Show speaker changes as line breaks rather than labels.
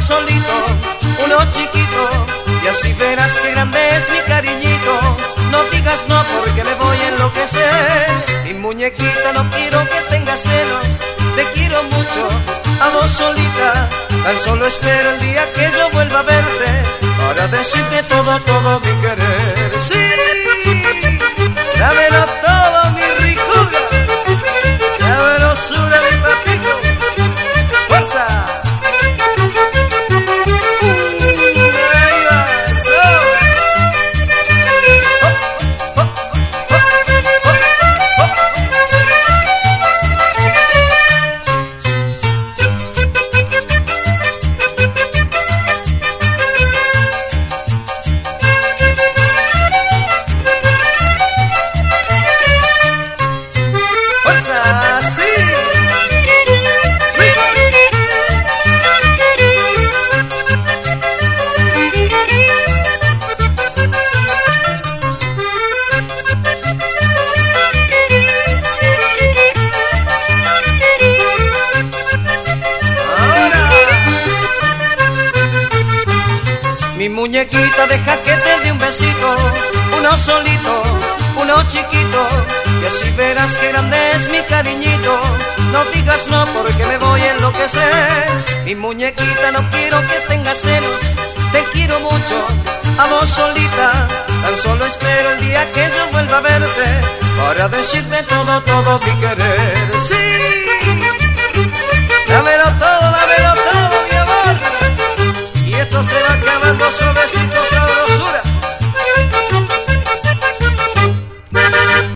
solito, uno chiquito, y así verás que grande es mi cariñito. No digas no porque me voy a enloquecer. Mi muñequita, no quiero que tengas celos, te quiero mucho, amo solita. Tan solo espero el día que yo vuelva a verte para decirte todo, todo mi querer. Sí, dámelo todo mi ricura, sabrosura mi papito. ¡Fuerza! Ahí va, eso. Mi muñequita, deja que te dé un besito, uno solito, uno chiquito, y así verás que grande es mi cariñito. No digas no porque me voy a enloquecer. Mi muñequita, no quiero que tengas celos, te quiero mucho, amo solita. Tan solo espero el día que yo vuelva a verte para decirte todo, todo mi querer. Sí.